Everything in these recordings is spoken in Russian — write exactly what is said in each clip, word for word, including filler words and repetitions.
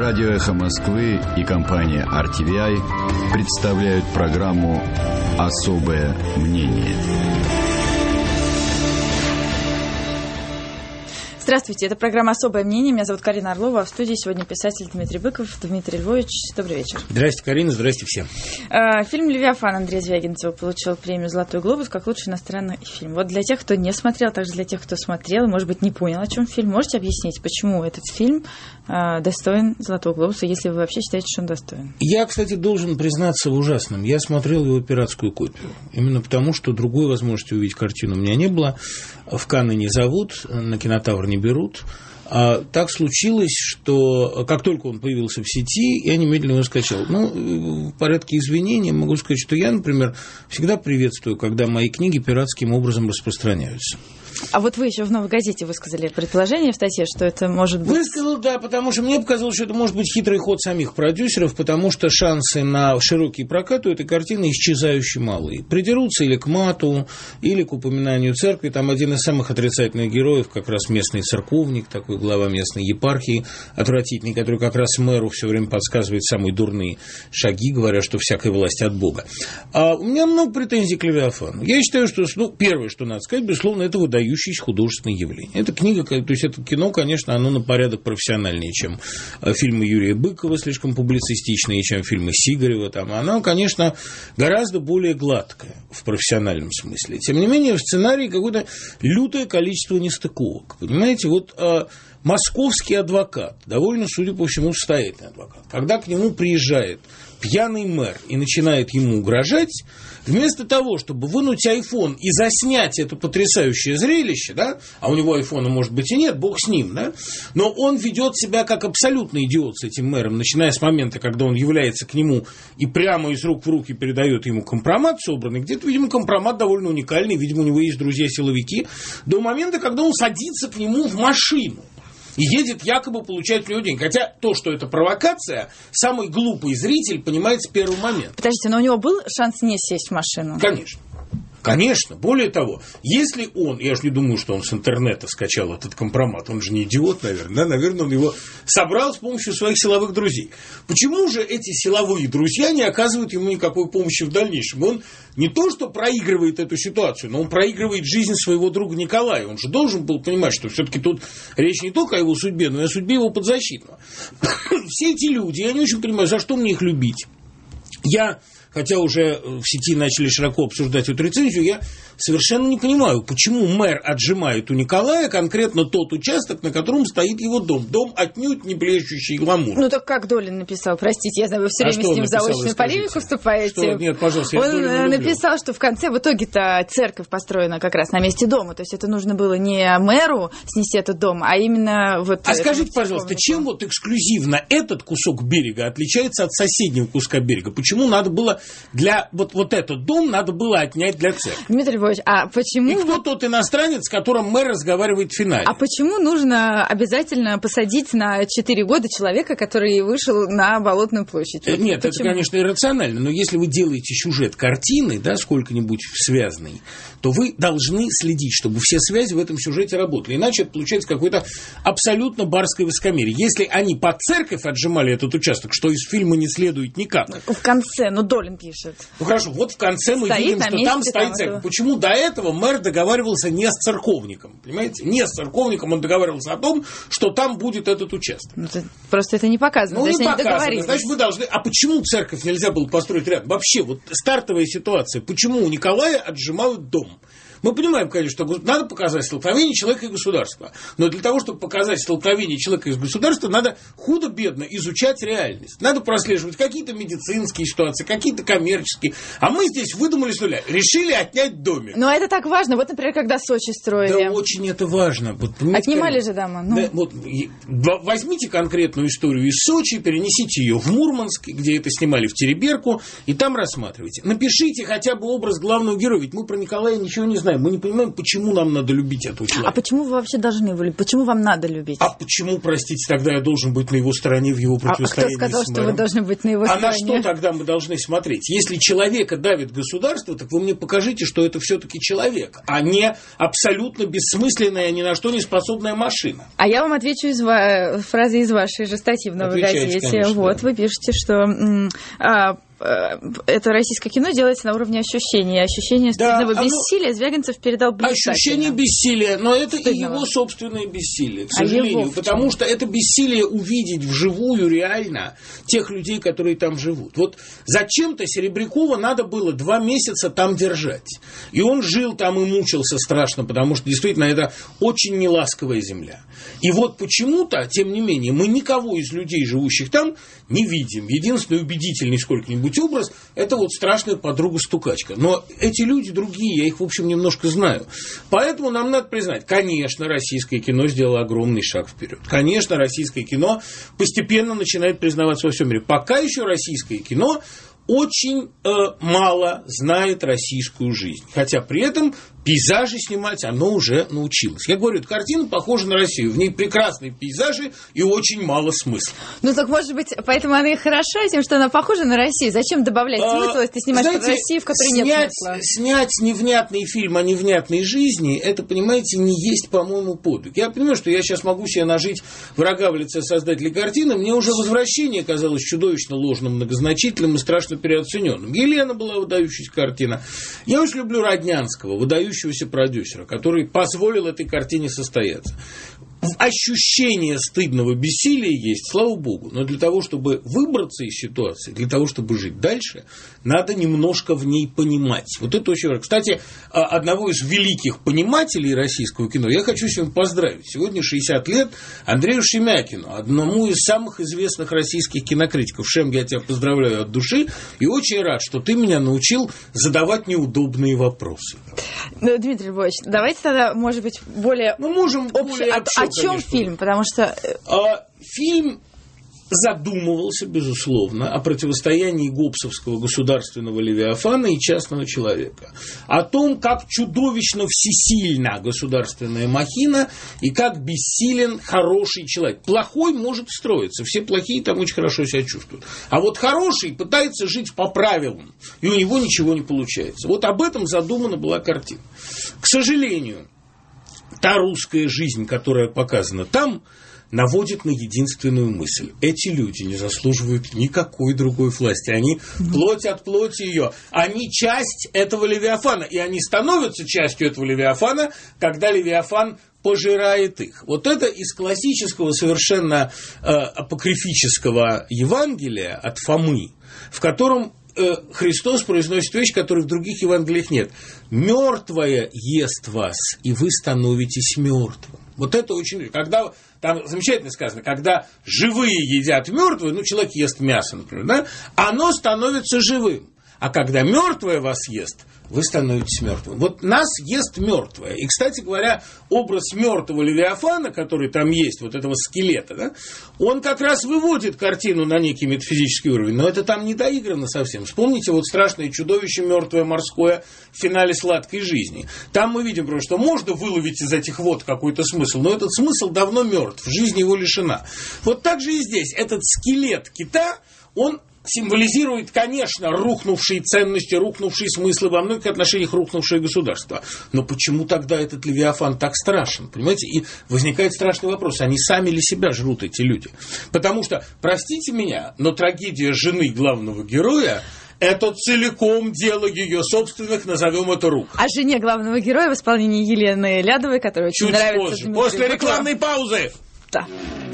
Радио «Эхо Москвы» и компания ар ти ви ай представляют программу «Особое мнение». Здравствуйте, это программа «Особое мнение». Меня зовут Карина Орлова, а в студии сегодня писатель Дмитрий Быков. Дмитрий Львович, добрый вечер. Здравствуйте, Карина, здравствуйте всем. Фильм «Левиафан» Андрея Звягинцева получил премию «Золотой глобус» как лучший иностранный фильм. Вот для тех, кто не смотрел, также для тех, кто смотрел и, может быть, не понял, о чем фильм, можете объяснить, почему этот фильм достоин «Золотого глобуса», если вы вообще считаете, что он достоин? Я, кстати, должен признаться в ужасном. Я смотрел его пиратскую копию. Именно потому, что другой возможности увидеть картину у меня не было. В Канны не зовут, на кинотавр не берут. А так случилось, что как только он появился в сети, я немедленно его скачал. Ну, в порядке извинений могу сказать, что я, например, всегда приветствую, когда мои книги пиратским образом распространяются. А вот вы еще в «Новой газете» высказали предположение в статье, что это может быть... Высказал, да, потому что мне показалось, что это может быть хитрый ход самих продюсеров, потому что шансы на широкий прокат у этой картины исчезающе малые. Придерутся или к мату, или к упоминанию церкви. Там один из самых отрицательных героев, как раз местный церковник, такой глава местной епархии, отвратительный, который как раз мэру все время подсказывает самые дурные шаги, говоря, что всякая власть от Бога. А у меня много претензий к «Левиафану». Я считаю, что, ну, первое, что надо сказать, безусловно, это выдающееся художественное явление. Эта книга, то есть это кино, конечно, оно на порядок профессиональнее, чем фильмы Юрия Быкова, слишком публицистичные, чем фильмы Сигарева. Там. Оно, конечно, гораздо более гладкое в профессиональном смысле. Тем не менее, в сценарии какое-то лютое количество нестыковок. Понимаете, вот а, московский адвокат, довольно, судя по всему, состоятельный адвокат, когда к нему приезжает пьяный мэр и начинает ему угрожать, вместо того, чтобы вынуть айфон и заснять это потрясающее зрелище, да, а у него айфона, может быть, и нет, бог с ним, да, но он ведет себя как абсолютный идиот с этим мэром, начиная с момента, когда он является к нему и прямо из рук в руки передает ему компромат собранный, где-то, видимо, компромат довольно уникальный, видимо, у него есть друзья-силовики, до момента, когда он садится к нему в машину и едет якобы получать у него деньги. Хотя то, что это провокация, самый глупый зритель понимает с первого момента. Подождите, но у него был шанс не сесть в машину? Конечно. Конечно. Более того, если он, я же не думаю, что он с интернета скачал этот компромат, он же не идиот, наверное, да? Наверное, он его собрал с помощью своих силовых друзей. Почему же эти силовые друзья не оказывают ему никакой помощи в дальнейшем? Он не то, что проигрывает эту ситуацию, но он проигрывает жизнь своего друга Николая. Он же должен был понимать, что все-таки тут речь не только о его судьбе, но и о судьбе его подзащитного. Все эти люди, я не очень понимаю, за что мне их любить. Я... Хотя уже в сети начали широко обсуждать эту рецензию, я совершенно не понимаю, почему мэр отжимает у Николая конкретно тот участок, на котором стоит его дом. Дом отнюдь не блещущий гламур. Ну так как Долин написал, простите, я знаю, вы все а время с ним в заочную полемику вступаете. Что? Нет, пожалуйста, я Он написал, что в конце в итоге-то церковь построена как раз на месте дома. То есть это нужно было не мэру снести этот дом, а именно вот... А скажите, пожалуйста, чем вот эксклюзивно этот кусок берега отличается от соседнего куска берега? Почему надо было для вот, вот этот дом надо было отнять для церкви? Дмитрий Львович, а почему... И кто тот иностранец, с которым мэр разговаривает в финале? А почему нужно обязательно посадить на четыре года человека, который вышел на Болотную площадь? Вот Нет, почему? это, конечно, иррационально, но если вы делаете сюжет картины, да, сколько-нибудь связанный, то вы должны следить, чтобы все связи в этом сюжете работали. Иначе это получается какое-то абсолютно барское высокомерие. Если они под церковь отжимали этот участок, что из фильма не следует никак. В конце, ну, Долин пишет. Ну, хорошо, вот в конце мы стоит видим, что месте, там стоит церковь. Этого. Почему до этого мэр договаривался не с церковником? Понимаете? Не с церковником он договаривался о том, что там будет этот участок. Ну, это, просто это не показано. Ну, не показано. Значит, вы должны... А почему церковь нельзя было построить рядом? Вообще, вот стартовая ситуация. Почему у Николая отжимают дом? Мы понимаем, конечно, что надо показать столкновение человека и государства. Но для того, чтобы показать столкновение человека и государства, надо худо-бедно изучать реальность. Надо прослеживать какие-то медицинские ситуации, какие-то коммерческие. А мы здесь выдумали с нуля. Решили отнять домик. Но это так важно. Вот, например, когда Сочи строили. Да, очень это важно. Вот, отнимали же дома. Ну. Да, вот, возьмите конкретную историю из Сочи, перенесите ее в Мурманск, где это снимали в Тереберку, и там рассматривайте. Напишите хотя бы образ главного героя. Ведь мы про Николая ничего не знаем. знаем, мы не понимаем, почему нам надо любить этого человека. А почему вы вообще должны его любить? Почему вам надо любить? А почему, простите, тогда я должен быть на его стороне в его противостоянии а кто сказал, с мэром? что вы должны быть на его а стороне? А на что тогда мы должны смотреть? Если человека давит государство, так вы мне покажите, что это все-таки человек, а не абсолютно бессмысленная, ни на что не способная машина. А я вам отвечу из ва- фразы из вашей же статьи в «Новой газете». Конечно, вот, да. Вы пишете, что... М- а, это российское кино делается на уровне ощущения. Ощущение стыдного да, бессилия Звягинцев передал блистательно. Ощущение бессилия, но это стыдного. И его собственное бессилие, к а сожалению. Потому что это бессилие увидеть вживую реально тех людей, которые там живут. Вот зачем-то Серебрякова надо было два месяца там держать. И он жил там и мучился страшно, потому что действительно это очень неласковая земля. И вот почему-то, тем не менее, мы никого из людей, живущих там, не видим. Единственный убедительный сколько-нибудь образ – это вот страшная подруга-стукачка. Но эти люди другие, я их, в общем, немножко знаю. Поэтому нам надо признать, конечно, российское кино сделало огромный шаг вперед. Конечно, российское кино постепенно начинает признаваться во всем мире. Пока еще российское кино очень э, мало знает российскую жизнь. Хотя при этом пейзажи снимать оно уже научилось. Я говорю, эта картина похожа на Россию. В ней прекрасные пейзажи и очень мало смысла. Ну, так, может быть, поэтому она и хороша тем, что она похожа на Россию. Зачем добавлять а, смысл, если ты снимаешь знаете, про Россию, в которой снять, нет смысла? Снять невнятный фильм о невнятной жизни, это, понимаете, не есть, по-моему, подвиг. Я понимаю, что я сейчас могу себе нажить врага в лице создателей картины. Мне уже «Возвращение» казалось чудовищно ложным, многозначительным и страшно переоцененным. «Елена» была выдающаяся картина. Я очень люблю Роднянского, выдающегося продюсера, который позволил этой картине состояться. Ощущение стыдного бессилия есть, слава богу, но для того, чтобы выбраться из ситуации, для того, чтобы жить дальше, надо немножко в ней понимать. Вот это очень важно. Кстати, одного из великих понимателей российского кино я хочу сегодня поздравить. Сегодня шестьдесят лет Андрею Шемякину, одному из самых известных российских кинокритиков. Шем, я тебя поздравляю от души и очень рад, что ты меня научил задавать неудобные вопросы. Ну, Дмитрий Львович, давайте тогда, может быть, более... Мы можем более общий... О чем конечно. Фильм? Потому что... А, фильм задумывался, безусловно, о противостоянии гоббсовского государственного левиафана и частного человека. О том, как чудовищно всесильна государственная махина и как бессилен хороший человек. Плохой может строиться, все плохие там очень хорошо себя чувствуют. А вот хороший пытается жить по правилам, и у него ничего не получается. Вот об этом задумана была картина. К сожалению, та русская жизнь, которая показана там, наводит на единственную мысль. Эти люди не заслуживают никакой другой власти. Они плоть от плоти ее. Они часть этого левиафана. И они становятся частью этого левиафана, когда левиафан пожирает их. Вот это из классического, совершенно э, апокрифического Евангелия от Фомы, в котором Христос произносит вещь, которой в других Евангелиях нет. «Мертвое ест вас, и вы становитесь мертвым». Вот это очень... Когда, там замечательно сказано, когда живые едят мертвые, ну, человек ест мясо, например, да, оно становится живым. А когда мертвое вас ест, вы становитесь мертвым. Вот нас ест мертвое. И, кстати говоря, образ мертвого левиафана, который там есть, вот этого скелета, да, он как раз выводит картину на некий метафизический уровень. Но это там не доиграно совсем. Вспомните вот страшное чудовище мертвое морское в финале «Сладкой жизни». Там мы видим, просто, что можно выловить из этих вод какой-то смысл, но этот смысл давно мертв, жизнь его лишена. Вот так же и здесь. Этот скелет кита, он символизирует, конечно, рухнувшие ценности, рухнувшие смыслы, во многих отношениях рухнувшее государство. Но почему тогда этот левиафан так страшен? Понимаете? И возникает страшный вопрос, они сами ли себя жрут, эти люди? Потому что, простите меня, но трагедия жены главного героя — это целиком дело ее собственных, назовем это, рук. А жене главного героя в исполнении Елены Лядовой, которая очень Чуть нравится... позже, после рекламной паузы. Да.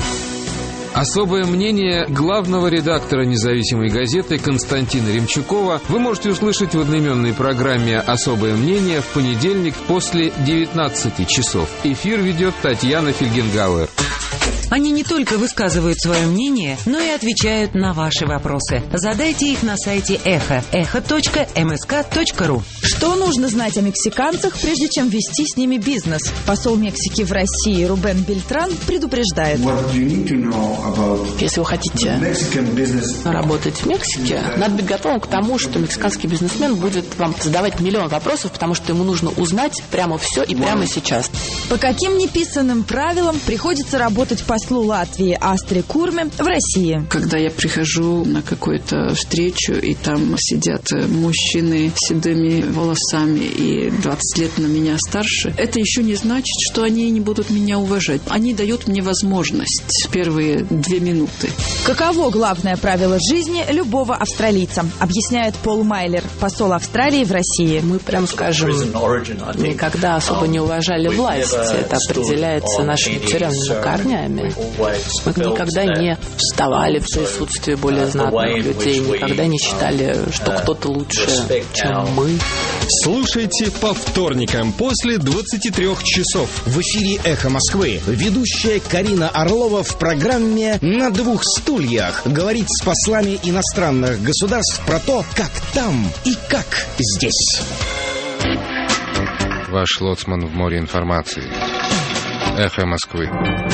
Особое мнение главного редактора независимой газеты Константина Ремчукова вы можете услышать в одноименной программе «Особое мнение» в понедельник после девятнадцати часов. Эфир ведет Татьяна Фельгенгауэр. Они не только высказывают свое мнение, но и отвечают на ваши вопросы. Задайте их на сайте Эхо, эхо точка эм эс ка точка ру. Что нужно знать о мексиканцах, прежде чем вести с ними бизнес? Посол Мексики в России Рубен Бельтран предупреждает. Если вы хотите работать в Мексике, надо быть готовым к тому, что мексиканский бизнесмен будет вам задавать миллион вопросов, потому что ему нужно узнать прямо все и прямо сейчас. По каким неписанным правилам приходится работать послу Латвии Астре Курме в России? Когда я прихожу на какую-то встречу, и там сидят мужчины с седыми волосами и двадцать лет на меня старше, это еще не значит, что они не будут меня уважать. Они дают мне возможность первые две минуты. Каково главное правило жизни любого австралийца, объясняет Пол Майлер, посол Австралии в России. Мы, прям скажем, никогда особо не уважали власть. Это определяется нашими тюремными корнями. Мы никогда не вставали в присутствии более знатных людей, никогда не считали, что кто-то лучше, чем мы. Слушайте по вторникам после двадцати трёх часов. В эфире «Эхо Москвы» ведущая Карина Орлова в программе «На двух стульях» говорит с послами иностранных государств про то, как там и как здесь. Ваш лоцман в море информации. «Эхо Москвы».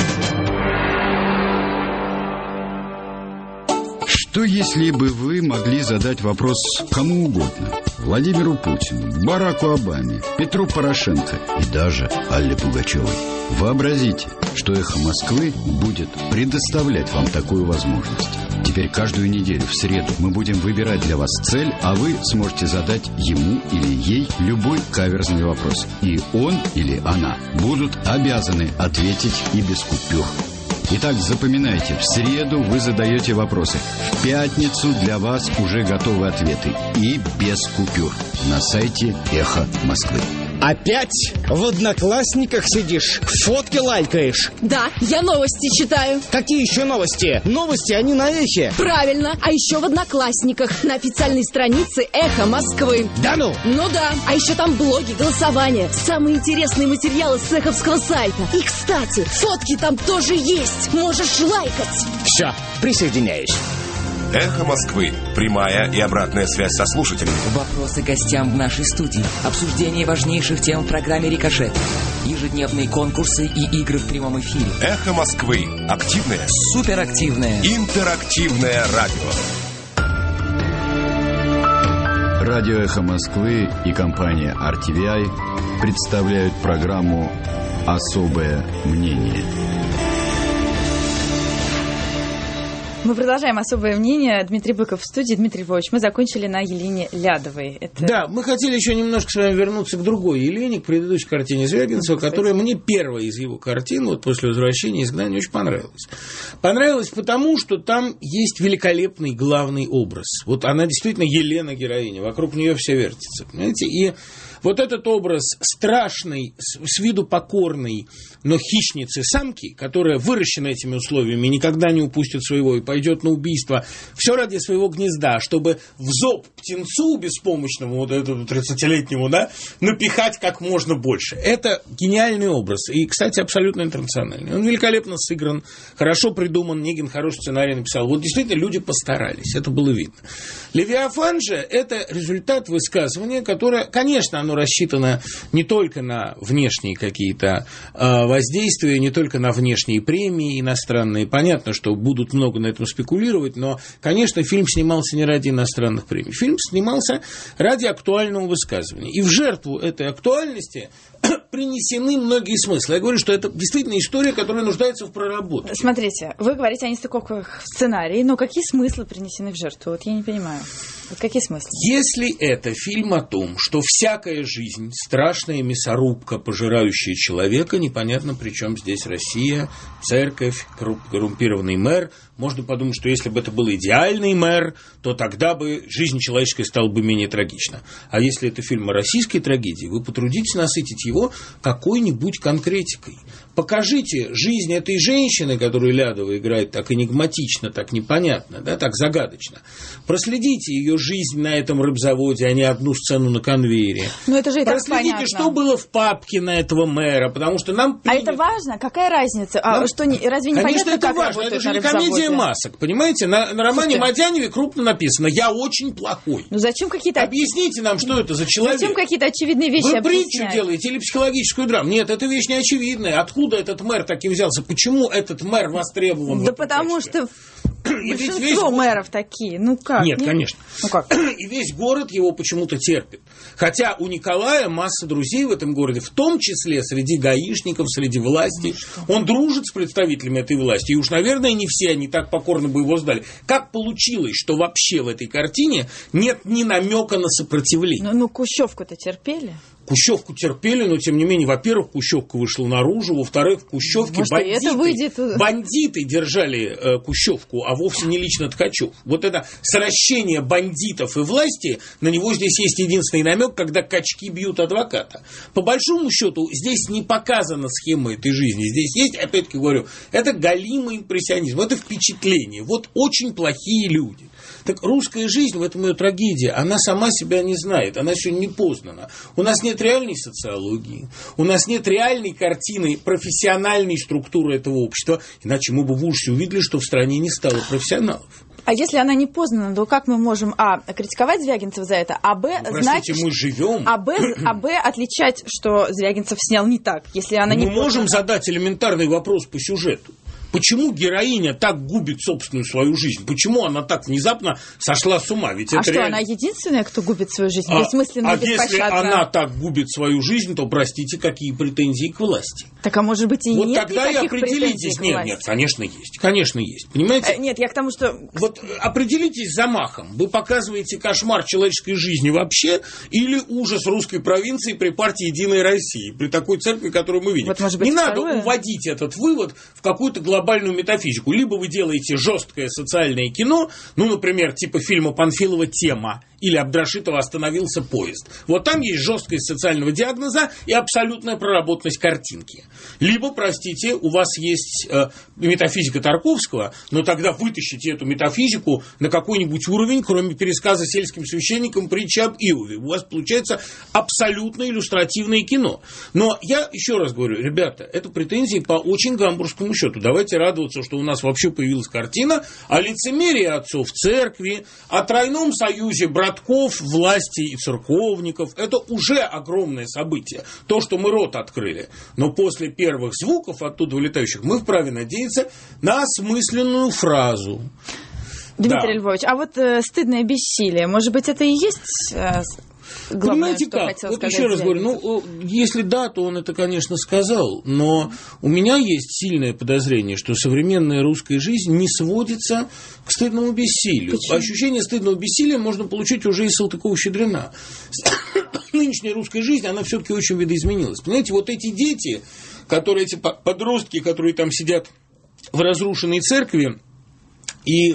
Что если бы вы могли задать вопрос кому угодно? Владимиру Путину, Бараку Обаме, Петру Порошенко и даже Алле Пугачевой. Вообразите, что «Эхо Москвы» будет предоставлять вам такую возможность. Теперь каждую неделю в среду мы будем выбирать для вас цель, а вы сможете задать ему или ей любой каверзный вопрос. И он или она будут обязаны ответить и без купюр. Итак, запоминайте, в среду вы задаете вопросы. В пятницу для вас уже готовы ответы. И без купюр. На сайте «Эхо Москвы». Опять в Одноклассниках сидишь, фотки лайкаешь? Да, я новости читаю. Какие еще новости? Новости, они на Эхе. Правильно, а еще в Одноклассниках, на официальной странице «Эхо Москвы». Да ну? Ну да, а еще там блоги, голосования, самые интересные материалы с эховского сайта. И, кстати, фотки там тоже есть, можешь лайкать. Все, присоединяюсь. «Эхо Москвы». Прямая и обратная связь со слушателями. Вопросы гостям в нашей студии. Обсуждение важнейших тем в программе «Рикошет». Ежедневные конкурсы и игры в прямом эфире. «Эхо Москвы». Активное. Суперактивное. Интерактивное радио. Радио «Эхо Москвы» и компания ар ти ви ай представляют программу «Особое мнение». Мы продолжаем особое мнение. Дмитрий Быков в студии. Дмитрий Львович, мы закончили на Елене Лядовой. Это... Да, мы хотели еще немножко с вами вернуться к другой Елене, к предыдущей картине Звягинцева, ну, которая мне первая из его картин, вот после возвращения «Изгнания», очень понравилась. Понравилась потому, что там есть великолепный главный образ. Вот она действительно Елена героиня, вокруг нее все вертится, понимаете? И вот этот образ страшной, с виду покорной, но хищницы самки, которая выращена этими условиями, никогда не упустит своего и пойдет на убийство, все ради своего гнезда, чтобы в зоб птенцу беспомощному, вот этому тридцатилетнему, да, напихать как можно больше. Это гениальный образ. И, кстати, абсолютно интернациональный. Он великолепно сыгран, хорошо придуман, Негин хороший сценарий написал. Вот действительно люди постарались, это было видно. «Левиафан» же – это результат высказывания, которое, конечно, оно рассчитано не только на внешние какие-то э, воздействия, не только на внешние премии иностранные. Понятно, что будут много на этом спекулировать, но, конечно, фильм снимался не ради иностранных премий. Фильм снимался ради актуального высказывания. И в жертву этой актуальности принесены многие смыслы. Я говорю, что это действительно история, которая нуждается в проработке. Смотрите, вы говорите о нестыковках в сценарии, но какие смыслы принесены в жертву? Вот я не понимаю. Вот какие смыслы? Если это фильм о том, что всякая жизнь, страшная мясорубка, пожирающая человека, непонятно, при чем здесь Россия, церковь, коррумпированный мэр, можно подумать, что если бы это был идеальный мэр, то тогда бы жизнь человеческая стала бы менее трагична. А если это фильм о российской трагедии, вы потрудитесь насытить его какой-нибудь конкретикой. Покажите жизнь этой женщины, которую Лядова играет так энигматично, так непонятно, да, так загадочно. Проследите ее жизнь на этом рыбзаводе, а не одну сцену на конвейере. Ну, это же и так Проследите, понятно. что было в папке на этого мэра, потому что нам... А это важно? Какая разница? А, Ну, что, не, разве не Конечно, понятно, это как важно. работает Это же на не рыбзаводе? комедия масок, понимаете? На, на романе Слушайте. Мадяневе крупно написано «Я очень плохой». Ну, зачем какие-то... Объясните нам, что это за человек. Зачем какие-то очевидные вещи Вы притчу объяснять? делаете или психологическую драму? Нет, это вещь неочевидная. Откуда этот мэр таки взялся? Почему этот мэр востребован? Да потому что И ведь большинство весь... мэров такие. Ну как? Нет, конечно. Ну как? И весь город его почему-то терпит. Хотя у Николая масса друзей в этом городе, в том числе среди гаишников, среди власти. Ну, он дружит с представителями этой власти. И уж, наверное, не все они так покорно бы его сдали. Как получилось, что вообще в этой картине нет ни намека на сопротивление? Ну, ну Кущевку-то терпели? Кущевку терпели, но, тем не менее, во-первых, Кущевка вышла наружу, во-вторых, в Кущевке Может, бандиты, это выйдет... бандиты держали э, Кущевку, а вовсе не лично Ткачев. Вот это сращение бандитов и власти, на него здесь есть единственный намек, когда качки бьют адвоката. По большому счету, здесь не показана схема этой жизни. Здесь есть, опять-таки говорю, это галимый импрессионизм, это впечатление. Вот очень плохие люди. Так русская жизнь, в этом ее трагедия, она сама себя не знает, она еще не познана. У нас нет реальной социологии, у нас нет реальной картины профессиональной структуры этого общества, иначе мы бы в ужасе увидели, что в стране не стало профессионалов. А если она не познана, то как мы можем, а, критиковать Звягинцева за это, а, б, ну, знать... Простите, мы живем... А, б, а, б, отличать, что Звягинцев снял не так, если она мы не Мы можем познана. задать элементарный вопрос по сюжету. Почему героиня так губит собственную свою жизнь? Почему она так внезапно сошла с ума? Ведь а это что, реально... она единственная, кто губит свою жизнь? А, Бессмысленно, а если беспощадно. она так губит свою жизнь, то, простите, какие претензии к власти? Так, а может быть и вот нет тогда и никаких определитесь. претензий к Нет, власти? нет, конечно, есть. Конечно, есть. Понимаете? Э, нет, я к тому, что... Вот определитесь с замахом. Вы показываете кошмар человеческой жизни вообще или ужас русской провинции при партии «Единой России», при такой церкви, которую мы видим? Вот, может быть, не надо второе? уводить этот вывод в какую-то глобальную метафизику. Либо вы делаете жесткое социальное кино, ну, например, типа фильма Панфилова «Тема», или Абдрашитова «Остановился поезд». Вот там есть жесткость социального диагноза и абсолютная проработанность картинки. Либо, простите, у вас есть э, метафизика Тарковского, но тогда вытащите эту метафизику на какой-нибудь уровень, кроме пересказа сельским священникам притчи об Иове. У вас получается абсолютно иллюстративное кино. Но я еще раз говорю, ребята, это претензии по очень гамбургскому счету. Давайте радоваться, что у нас вообще появилась картина о лицемерии отцов церкви, о тройном союзе братьев братков, власти и церковников. Это уже огромное событие. То, что мы рот открыли. Но после первых звуков, оттуда вылетающих, мы вправе надеяться на осмысленную фразу. Дмитрий Да. Львович, а вот э, стыдное бессилие, может быть, это и есть э, главное, Понимаете что как? хотел Вот сказать еще раз говорю, Звягинцев? ну, если да, то он это, конечно, сказал, но у меня есть сильное подозрение, что современная русская жизнь не сводится к стыдному бессилию. Почему? Ощущение стыдного бессилия можно получить уже из Салтыкова-Щедрина. Нынешняя русская жизнь, она все-таки очень видоизменилась. Понимаете, вот эти дети, которые, эти подростки, которые там сидят в разрушенной церкви и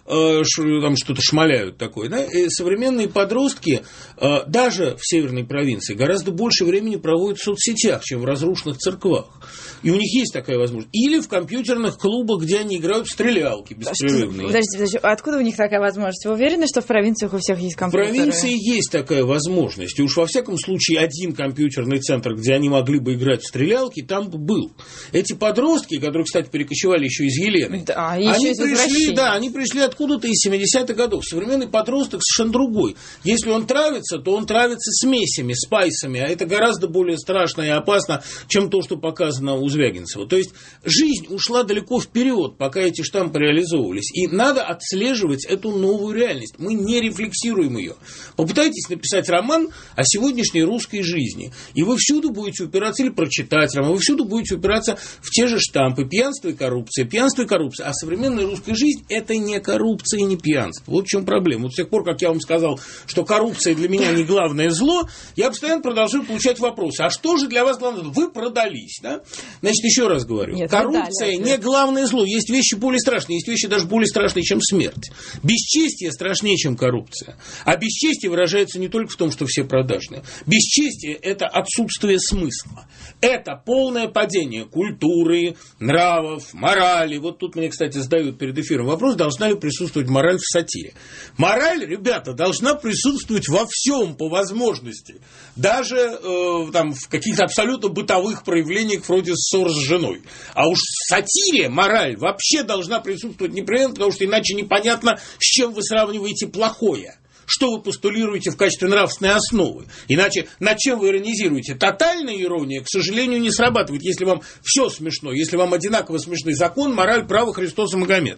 там что-то шмаляют такое, да? И современные подростки даже в северной провинции гораздо больше времени проводят в соцсетях, чем в разрушенных церквах. И у них есть такая возможность. Или в компьютерных клубах, где они играют в стрелялки беспрерывные. Подождите, подождите, а откуда у них такая возможность? Вы уверены, что в провинциях у всех есть В компьютеры? провинции есть такая возможность. И уж во всяком случае один компьютерный центр, где они могли бы играть в стрелялки, там был. Эти подростки, которые, кстати, перекочевали еще из Елены, да, они еще из пришли, возвращения. да, они пришли откуда-то из семидесятых годов. Современный подросток совершенно другой. Если он травится, то он травится смесями, спайсами, а это гораздо более страшно и опасно, чем то, что показано у Звягинцева. То есть жизнь ушла далеко вперед, пока эти штампы реализовывались. И надо отслеживать эту новую реальность. Мы не рефлексируем ее. Попытайтесь написать роман о сегодняшней русской жизни, и вы всюду будете упираться, или прочитать роман, вы всюду будете упираться в те же штампы: пьянство и коррупция, пьянство и коррупция. А современная русская жизнь – это не коррупция. коррупция и ни пьянство. Вот в чем проблема. Вот с тех пор, как я вам сказал, что коррупция для меня не главное зло, я постоянно продолжаю получать вопросы. А что же для вас главное? Вы продались, да? Значит, еще раз говорю. Нет, коррупция не главное зло. Есть вещи более страшные. Есть вещи даже более страшные, чем смерть. Бесчестие страшнее, чем коррупция. А бесчестие выражается не только в том, что все продажные. Бесчестие – это отсутствие смысла. Это полное падение культуры, нравов, морали. Вот тут мне, кстати, задают перед эфиром вопрос, должна ли присутствовать мораль в сатире. Мораль, ребята, должна присутствовать во всем по возможности. Даже э, там, в каких-то абсолютно бытовых проявлениях вроде ссор с женой. А уж в сатире мораль вообще должна присутствовать непременно, потому что иначе непонятно, с чем вы сравниваете плохое. Что вы постулируете в качестве нравственной основы? Иначе над чем вы иронизируете? Тотальная ирония, к сожалению, не срабатывает. Если вам все смешно, если вам одинаково смешный закон, мораль, право, Христос и Магомед.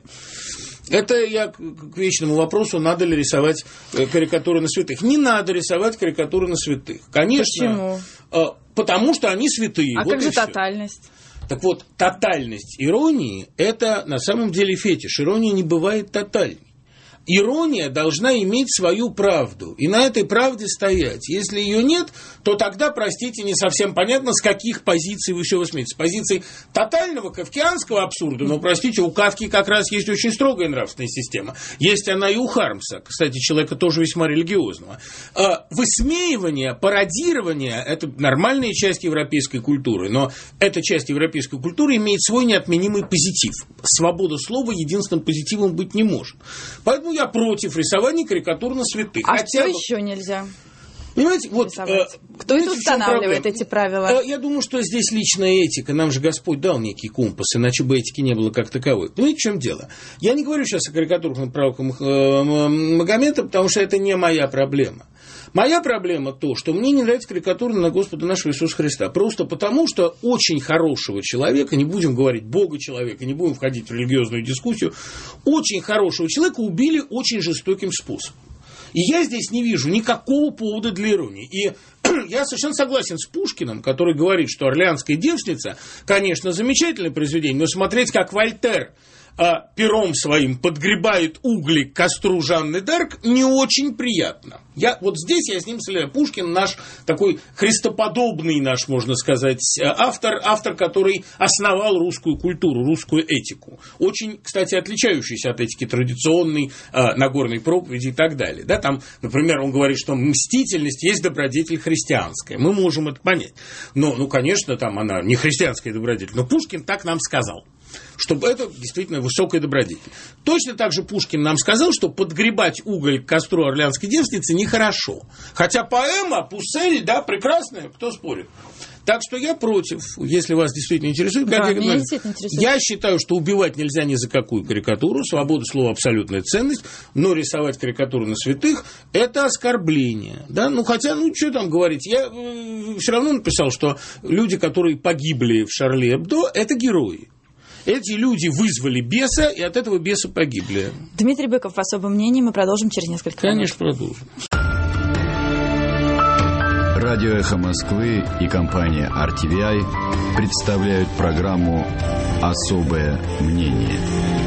Это я к вечному вопросу, надо ли рисовать карикатуры на святых. Не надо рисовать карикатуры на святых. Конечно. Почему? Потому что они святые. А вот как же тотальность? Так вот, тотальность иронии – это на самом деле фетиш. Ирония не бывает тотальной. Ирония должна иметь свою правду, и на этой правде стоять. Если ее нет, то тогда, простите, не совсем понятно, с каких позиций вы все высмеете. С позиций тотального кафкианского абсурда, но, простите, у Кафки как раз есть очень строгая нравственная система. Есть она и у Хармса, кстати, человека тоже весьма религиозного. Высмеивание, пародирование – это нормальная часть европейской культуры, но эта часть европейской культуры имеет свой неотменимый позитив. Свобода слова единственным позитивом быть не может. Поэтому я против рисования карикатур на святых. А Хотя что бы... еще нельзя? Понимаете, вот, э, кто это устанавливает эти правила? Э, я думаю, что здесь личная этика. Нам же Господь дал некий компас, иначе бы этики не было как таковой. Понимаете, в чем дело? Я не говорю сейчас о карикатурах на правках э, Магомета, потому что это не моя проблема. Моя проблема то, что мне не нравится карикатура на Господа нашего Иисуса Христа. Просто потому, что очень хорошего человека, не будем говорить Бога человека, не будем входить в религиозную дискуссию, очень хорошего человека убили очень жестоким способом. И я здесь не вижу никакого повода для иронии. И я совершенно согласен с Пушкиным, который говорит, что «Орлеанская девственница», конечно, замечательное произведение, но смотреть, как Вольтер а, пером своим подгребает угли к костру Жанны д'Арк, не очень приятно. Я, вот здесь я с ним согласен. Пушкин наш такой христоподобный наш, можно сказать, автор, автор, который основал русскую культуру, русскую этику. Очень, кстати, отличающийся от этики традиционной, э, Нагорной проповеди и так далее. Да, там, например, он говорит, что мстительность есть добродетель христианская. Мы можем это понять. Но, ну, конечно, там она не христианская добродетель, но Пушкин так нам сказал, чтобы это действительно высокая добродетель. Точно так же Пушкин нам сказал, что подгребать уголь к костру Орлеанской девственницы нехорошо. Хотя поэма, Пуссель, да, прекрасная, кто спорит. Так что я против, если вас действительно интересует. Да, как я, интересует. я считаю, что убивать нельзя ни за какую карикатуру. Свобода слова – абсолютная ценность. Но рисовать карикатуру на святых – это оскорбление. Да? Ну, хотя, ну, что там говорить. Я э, все равно написал, что люди, которые погибли в Шарли Эбдо – это герои. Эти люди вызвали беса, и от этого беса погибли. Дмитрий Быков, в особом мнении, мы продолжим через несколько минут. Конечно, продолжим. Радио «Эхо Москвы» и компания ар ти ви ай представляют программу «Особое мнение».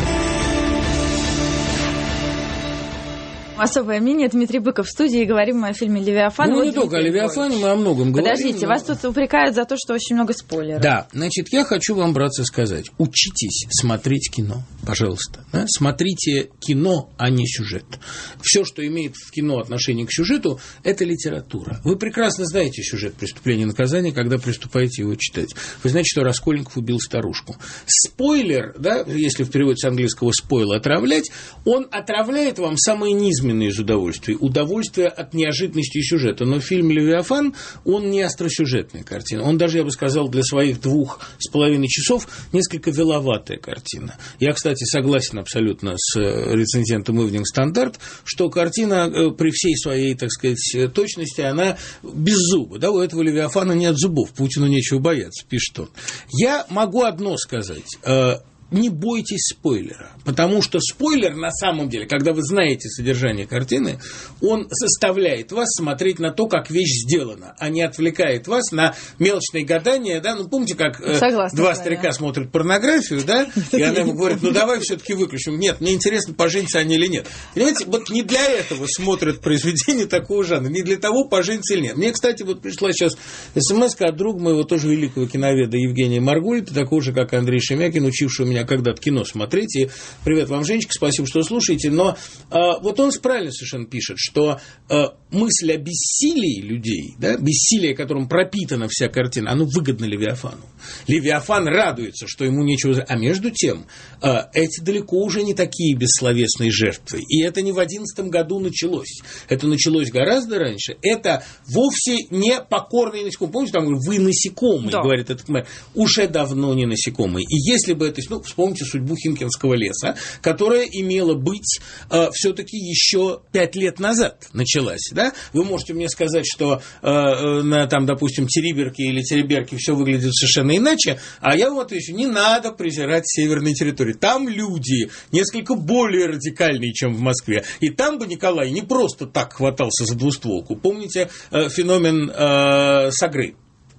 Особое мнение. Дмитрий Быков в студии. Говорим мы о фильме «Левиафан». Ну, вот не только о «Левиафане», мы о многом говорим. Подождите, но... вас тут упрекают за то, что очень много спойлеров. Да, значит, я хочу вам, братцы, сказать. Учитесь смотреть кино, пожалуйста. Да? Смотрите кино, а не сюжет. Все, что имеет в кино отношение к сюжету, это литература. Вы прекрасно знаете сюжет «Преступления и наказания», когда приступаете его читать. Вы знаете, что Раскольников убил старушку. Спойлер, да, если в переводе с английского «спойл» отравлять, он отравляет вам самые низменные из удовольствий. Удовольствие от неожиданности сюжета. Но фильм «Левиафан», он не остросюжетная картина. Он даже, я бы сказал, для своих двух с половиной часов несколько веловатая картина. Я, кстати, согласен абсолютно с рецензентом Evening Standard, что картина при всей своей, так сказать, точности, она без зуба. Да, у этого «Левиафана» нет зубов. Путину нечего бояться, пишет он. Я могу одно сказать. не бойтесь спойлера, потому что спойлер на самом деле, когда вы знаете содержание картины, он заставляет вас смотреть на то, как вещь сделана, а не отвлекает вас на мелочные гадания, да, ну помните, как э, два старика смотрят порнографию, да, и она ему говорит, ну давай все-таки выключим, нет, мне интересно, поженятся они или нет. Понимаете, вот не для этого смотрят произведения такого жанра, не для того, поженятся или нет. Мне, кстати, вот пришла сейчас смс-ка от друга моего тоже великого киноведа Евгения Маргулита, такого же, как Андрей Шемякин, учившего меня когда-то кино смотреть. И привет вам, Женечка, спасибо, что слушаете. Но а, вот он правильно совершенно пишет, что а, мысль о бессилии людей, да, бессилие, которым пропитана вся картина, оно выгодно Левиафану. Левиафан радуется, что ему нечего... А между тем, а, эти далеко уже не такие бессловесные жертвы. И это не в одиннадцатом году началось. Это началось гораздо раньше. Это вовсе не покорные насекомые. Помните, там вы насекомые, да, говорит этот мэр. Уже давно не насекомые. И если бы это... Ну, вспомните судьбу Химкинского леса, которая имела быть э, все-таки еще пять лет назад началась. Да? Вы можете мне сказать, что э, на, там, допустим, Териберке или Тереберке все выглядит совершенно иначе, а я вам отвечу, не надо презирать северные территории. Там люди несколько более радикальные, чем в Москве. И там бы Николай не просто так хватался за двустволку. Помните э, феномен э, Сагры?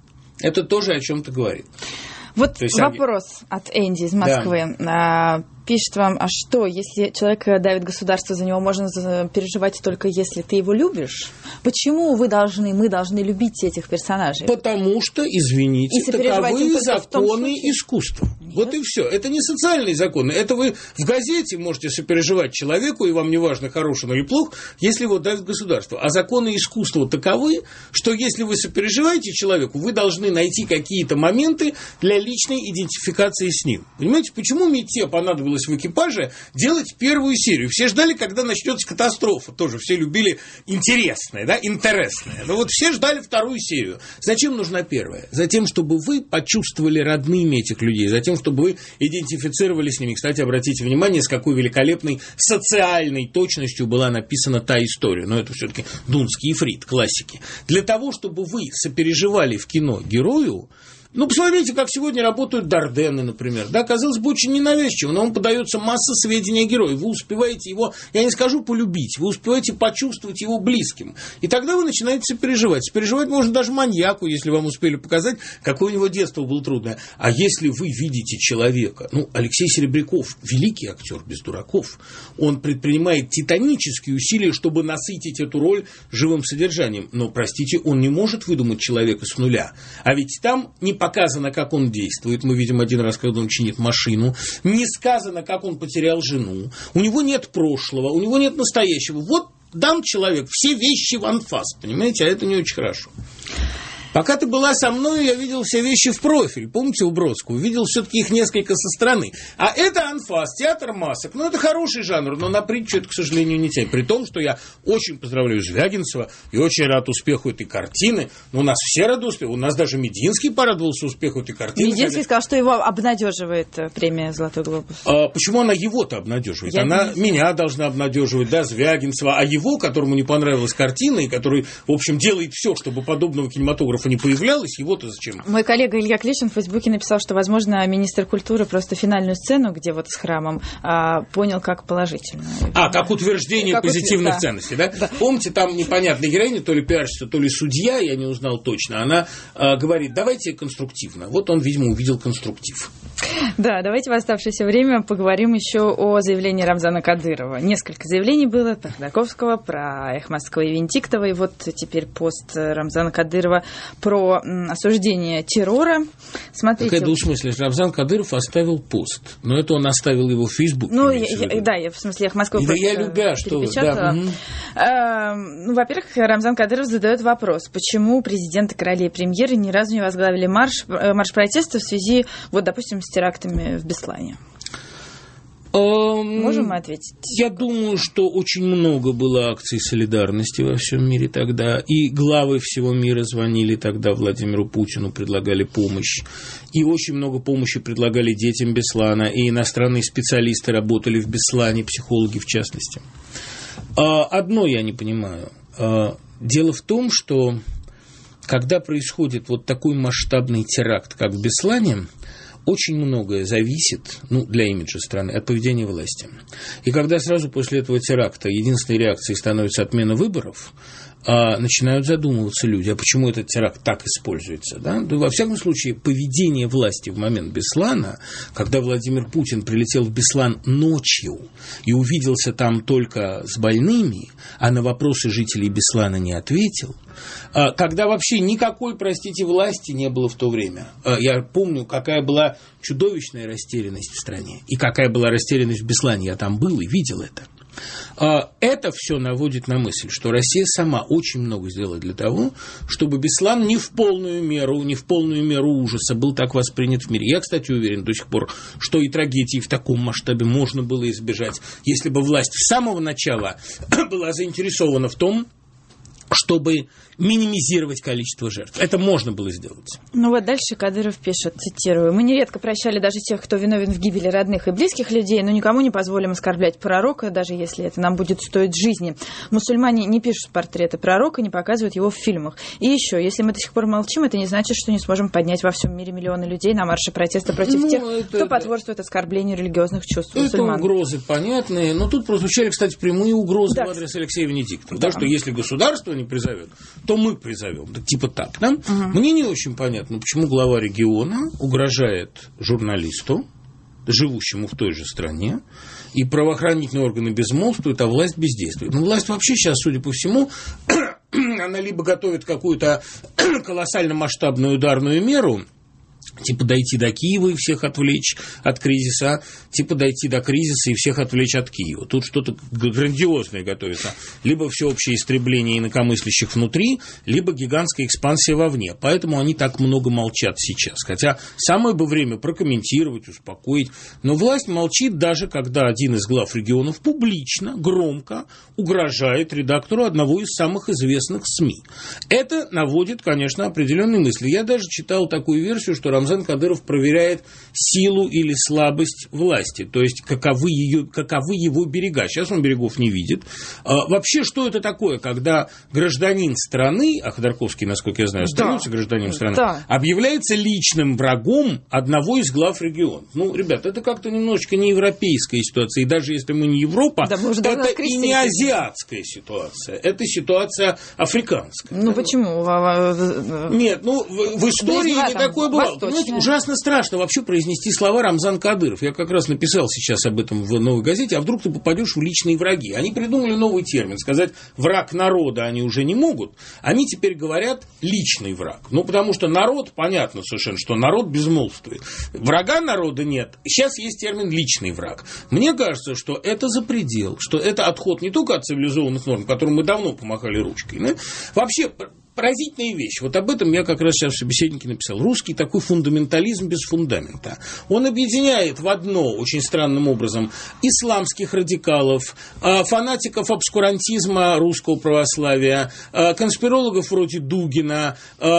Это тоже о чем-то говорит. Вот есть, вопрос от Энди из Москвы. Да. Пишет вам, а что, если человека давит государство, за него можно переживать только если ты его любишь? Почему вы должны, мы должны любить этих персонажей? Потому что, извините, таковы законы искусства. Нет. Вот и все. Это не социальные законы. Это вы в газете можете сопереживать человеку, и вам не важно, хорош он или плох, если его давит государство. А законы искусства таковы, что если вы сопереживаете человеку, вы должны найти какие-то моменты для личной идентификации с ним. Понимаете, почему Митте понадобилось в экипаже делать первую серию? Все ждали, когда начнется катастрофа. Тоже все любили интересное, да, интересное. Но вот все ждали вторую серию. Зачем нужна первая? Затем, чтобы вы почувствовали родными этих людей. Затем, чтобы вы идентифицировали с ними. Кстати, обратите внимание, с какой великолепной социальной точностью была написана та история. Но это все-таки Дунский ифрит, классики. Для того, чтобы вы сопереживали в кино герою, ну, посмотрите, как сегодня работают Дарденны, например. Да, казалось бы, очень ненавязчиво, но он подается масса сведений о герое. Вы успеваете его, я не скажу полюбить, вы успеваете почувствовать его близким. И тогда вы начинаете сопереживать. Сопереживать можно даже маньяку, если вам успели показать, какое у него детство было трудное. А если вы видите человека, ну, Алексей Серебряков, великий актер, без дураков, он предпринимает титанические усилия, чтобы насытить эту роль живым содержанием. Но, простите, он не может выдумать человека с нуля. А ведь там не показано, как он действует. Мы видим один раз, когда он чинит машину. Не сказано, как он потерял жену. У него нет прошлого, у него нет настоящего. Вот дан человек, все вещи в анфас, понимаете, а это не очень хорошо. Пока ты была со мной, я видел все вещи в профиль. Помните у Бродского? Видел все-таки их несколько со стороны. А это анфас, театр масок. Ну, это хороший жанр, но на притчу это, к сожалению, не тянет. При том, что я очень поздравляю Звягинцева и очень рад успеху этой картины. Но у нас все рады успеху. У нас даже Мединский порадовался успеху этой картины. Мединский хотя... сказал, что его обнадеживает премия «Золотой глобус». А почему она его-то обнадеживает? Я она не... меня должна обнадеживать, да, Звягинцева. А его, которому не понравилась картина, и который, в общем, делает все, чтобы подобного кинематографа не появлялось, его-то зачем? Мой коллега Илья Клишин в Фейсбуке написал, что, возможно, министр культуры просто финальную сцену, где вот с храмом, а, понял как положительно. А, как утверждение как позитивных утвержд... ценностей, да? да? Помните, там непонятная героиня, то ли пиарщица, то ли судья, я не узнал точно, она а, говорит, давайте конструктивно. Вот он, видимо, увидел конструктив. Да, давайте в оставшееся время поговорим еще о заявлении Рамзана Кадырова. Несколько заявлений было про Ходорковского, про «Эхо Москвы» и Венедиктова, и вот теперь пост Рамзана Кадырова про осуждение террора. Смотрите. Какая двусмысленность. Рамзан Кадыров оставил пост, но это он оставил его в Фейсбуке. Ну, я, я, да, я в смысле «Эхо Москвы» да я любя, что да. а, ну, во-первых, Рамзан Кадыров задает вопрос, почему президенты, короли и премьеры ни разу не возглавили марш, марш протеста в связи, вот, допустим, с терактами в Беслане. Um, Можем мы ответить? Я думаю, что очень много было акций солидарности во всем мире тогда, и главы всего мира звонили тогда Владимиру Путину, предлагали помощь, и очень много помощи предлагали детям Беслана, и иностранные специалисты работали в Беслане, психологи в частности. Одно я не понимаю. Дело в том, что когда происходит вот такой масштабный теракт, как в Беслане, очень многое зависит, ну, для имиджа страны, от поведения власти. И когда сразу после этого теракта единственной реакцией становится отмена выборов, а начинают задумываться люди, а почему этот теракт так используется. Да? Да, во всяком случае, поведение власти в момент Беслана, когда Владимир Путин прилетел в Беслан ночью и увиделся там только с больными, а на вопросы жителей Беслана не ответил, когда вообще никакой, простите, власти не было в то время. Я помню, какая была чудовищная растерянность в стране, и какая была растерянность в Беслане. Я там был и видел это. Это все наводит на мысль, что Россия сама очень много сделала для того, чтобы Беслан не в полную меру, не в полную меру ужаса был так воспринят в мире. Я, кстати, уверен до сих пор, что и трагедии в таком масштабе можно было избежать, если бы власть с самого начала была заинтересована в том, чтобы минимизировать количество жертв. Это можно было сделать. Ну вот дальше Кадыров пишет, цитирую: «Мы нередко прощали даже тех, кто виновен в гибели родных и близких людей, но никому не позволим оскорблять пророка, даже если это нам будет стоить жизни. Мусульмане не пишут портреты пророка, не показывают его в фильмах. И еще, если мы до сих пор молчим, это не значит, что не сможем поднять во всем мире миллионы людей на марше протеста против ну, тех, это, кто это... потворствует оскорблению религиозных чувств это мусульман». Это угрозы понятные, но тут прозвучали, кстати, прямые угрозы да. в адрес Алексея Венедиктова, да. Да, что если государство не призовет, то мы призовем. Да, типа так. Да? Угу. Мне не очень понятно, почему глава региона угрожает журналисту, живущему в той же стране, и правоохранительные органы безмолвствуют, а власть бездействует. Ну, власть вообще сейчас, судя по всему, она либо готовит какую-то колоссально масштабную ударную меру, типа дойти до Киева и всех отвлечь от кризиса, типа дойти до кризиса и всех отвлечь от Киева. Тут что-то грандиозное готовится. Либо всеобщее истребление инакомыслящих внутри, либо гигантская экспансия вовне. Поэтому они так много молчат сейчас. Хотя самое бы время прокомментировать, успокоить. Но власть молчит даже, когда один из глав регионов публично, громко угрожает редактору одного из самых известных СМИ. Это наводит, конечно, определенные мысли. Я даже читал такую версию, что Рамзан Кадыров проверяет силу или слабость власти, то есть каковы, ее, каковы его берега. Сейчас он берегов не видит. А, вообще, что это такое, когда гражданин страны, а Ходорковский, насколько я знаю, остается да. гражданином страны, да. объявляется личным врагом одного из глав региона? Ну, ребят, это как-то немножечко не европейская ситуация, и даже если мы не Европа, да, это и не азиатская ситуация, это ситуация африканская. Ну, почему? Нет, ну, в, в истории не такое бывало. Понимаете, ужасно страшно вообще произнести слова Рамзан Кадыров. Я как раз написал сейчас об этом в «Новой газете», а вдруг ты попадешь в личные враги. Они придумали новый термин. Сказать «враг народа» они уже не могут. Они теперь говорят «личный враг». Ну, потому что народ, понятно совершенно, что народ безмолвствует. Врага народа нет. Сейчас есть термин «личный враг». Мне кажется, что это за предел, что это отход не только от цивилизованных норм, которым мы давно помахали ручкой, да? Вообще... Поразительная вещь. Вот об этом я как раз сейчас в собеседнике написал. Русский такой фундаментализм без фундамента. Он объединяет в одно очень странным образом исламских радикалов, фанатиков обскурантизма русского православия, конспирологов вроде Дугина,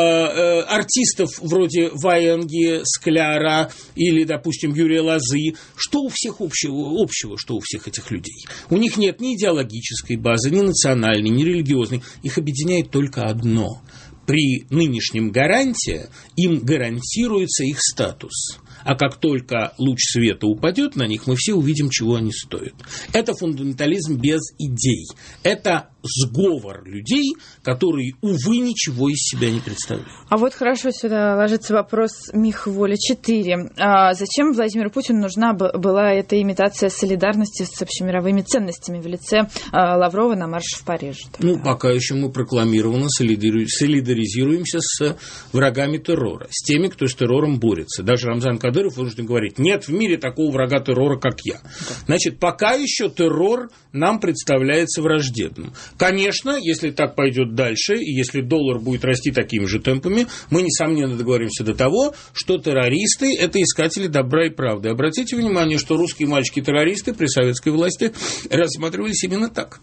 артистов вроде Ваенги, Скляра или, допустим, Юрия Лозы. Что у всех общего, общего, что у всех этих людей? У них нет ни идеологической базы, ни национальной, ни религиозной. Их объединяет только одно. При нынешнем гарантии им гарантируется их статус. А как только луч света упадет на них, мы все увидим, чего они стоят. Это фундаментализм без идей. Это сговор людей, которые, увы, ничего из себя не представляют. А вот хорошо сюда ложится вопрос Мих Воля четыре. А зачем Владимиру Путину нужна была эта имитация солидарности с общемировыми ценностями в лице а, Лаврова на марше в Париже? Тогда? Ну, пока еще мы прокламированно солидаризируемся с врагами террора, с теми, кто с террором борется. Даже Рамзан Кадыров вынужден говорить: нет в мире такого врага террора, как я. Значит, пока еще террор нам представляется враждебным. Конечно, если так пойдет дальше, и если доллар будет расти такими же темпами, мы, несомненно, договоримся до того, что террористы – это искатели добра и правды. Обратите внимание, что русские мальчики-террористы при советской власти рассматривались именно так.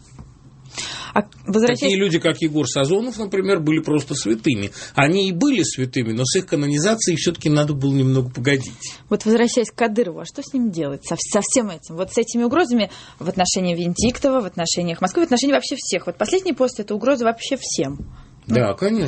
А возвращаясь... Такие люди, как Егор Сазонов, например, были просто святыми. Они и были святыми, но с их канонизацией все-таки надо было немного погодить. Вот возвращаясь к Кадырову, а что с ним делать, со, со всем этим? Вот с этими угрозами в отношении Венедиктова, в отношениях Москвы, в отношении вообще всех. Вот последний пост – это угроза вообще всем. Да, конечно.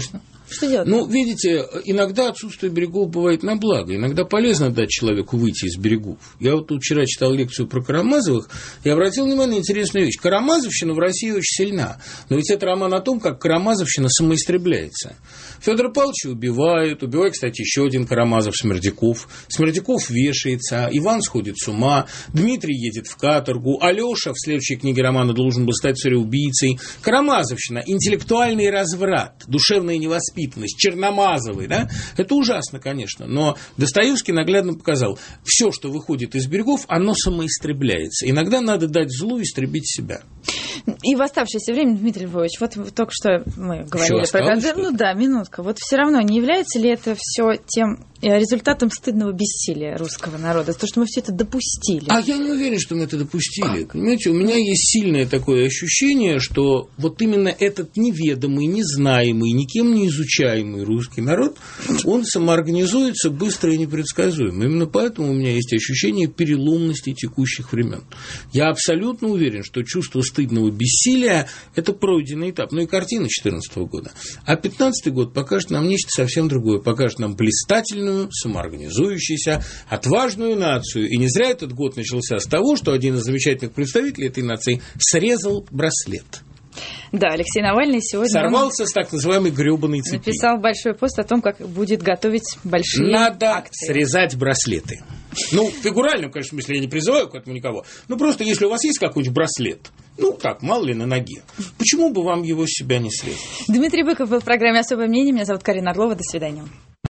Что делать? Ну, видите, иногда отсутствие берегов бывает на благо. Иногда полезно дать человеку выйти из берегов. Я вот тут вчера читал лекцию про Карамазовых и обратил внимание на интересную вещь. Карамазовщина в России очень сильна. Но ведь это роман о том, как Карамазовщина самоистребляется. Федора Павловича убивают. Убивает, кстати, еще один Карамазов, Смердяков. Смердяков вешается. Иван сходит с ума. Дмитрий едет в каторгу. Алеша в следующей книге романа должен был стать цареубийцей. Карамазовщина, интеллектуальный разврат, душевная невоспитанность, Черномазовый, да? Это ужасно, конечно. Но Достоевский наглядно показал, все, что выходит из берегов, оно самоистребляется. Иногда надо дать злу истребить себя. И в оставшееся время, Дмитрий Львович, вот только что мы говорили про концерт. Ну да, минутка. Вот все равно не является ли это все тем результатом стыдного бессилия русского народа? То, что мы все это допустили. А я не уверен, что мы это допустили. Как? Понимаете, у меня есть сильное такое ощущение, что вот именно этот неведомый, незнаемый, никем не изучаемый русский народ, он самоорганизуется быстро и непредсказуемо. Именно поэтому у меня есть ощущение переломности текущих времен. Я абсолютно уверен, что чувство стыдного бессилия – это пройденный этап. Ну и картина две тысячи четырнадцатого года. А две тысячи пятнадцатый год покажет нам нечто совсем другое. Покажет нам блистательную, самоорганизующуюся, отважную нацию. И не зря этот год начался с того, что один из замечательных представителей этой нации срезал браслет. Да, Алексей Навальный сегодня... Сорвался с так называемой грёбаной цепи. Написал большой пост о том, как будет готовить большие Надо акции. Срезать браслеты. Ну, фигурально, конечно, в смысле, я не призываю к этому никого. Ну, просто если у вас есть какой-нибудь браслет, ну, так, мало ли, на ноге, почему бы вам его с себя не срезать? Дмитрий Быков был в программе «Особое мнение». Меня зовут Карина Орлова. До свидания.